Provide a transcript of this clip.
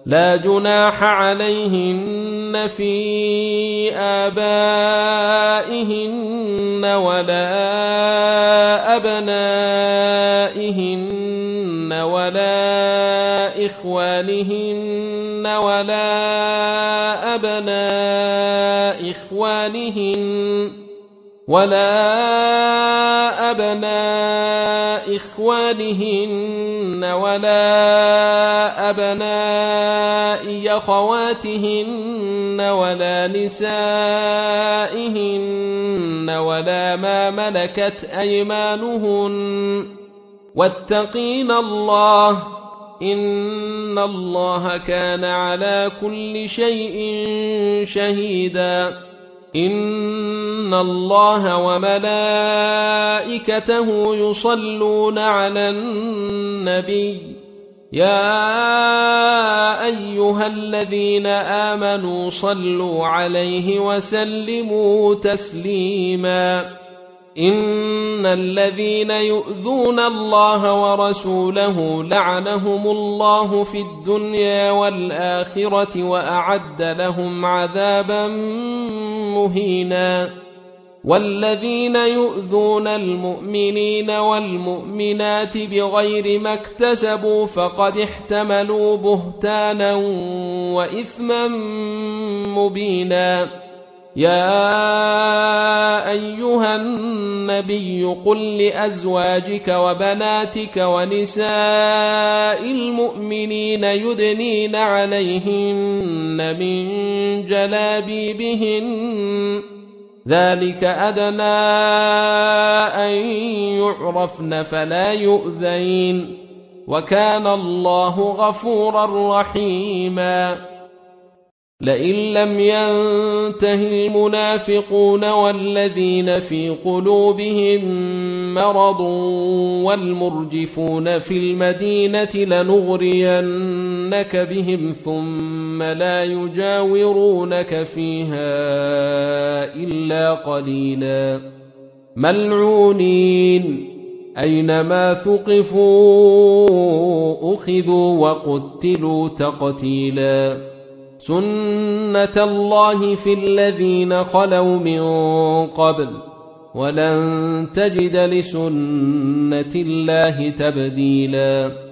لا جناح عليهن في آبائهن ولا أبنائهن ولا إخوانهن ولا أبناء إخوانهن ولا أبناء أخواتهن ولا نسائهن ولا ما ملكت أيمانهن واتقين الله إن الله كان على كل شيء شهيدا إن الله وملائكته يصلون على النبي يا أيها الذين آمنوا صلوا عليه وسلموا تسليما إن الذين يؤذون الله ورسوله لعنهم الله في الدنيا والآخرة وأعد لهم عذابا مهينا والذين يؤذون المؤمنين والمؤمنات بغير ما اكتسبوا فقد احتملوا بهتانا وإثما مبينا يا أيها النبي قل لأزواجك وبناتك ونساء المؤمنين يدنين عليهن من جلابيبهن ذلك أدنى أن يعرفن فلا يؤذين وكان الله غفورا رحيما لئن لم ينته المنافقون والذين في قلوبهم مرض والمرجفون في المدينة لنغرينك بهم ثم لا يجاورونك فيها إلا قليلا ملعونين أينما ثقفوا أخذوا وقتلوا تقتيلا سنة الله في الذين خلوا من قبل ولن تجد لسنة الله تبديلا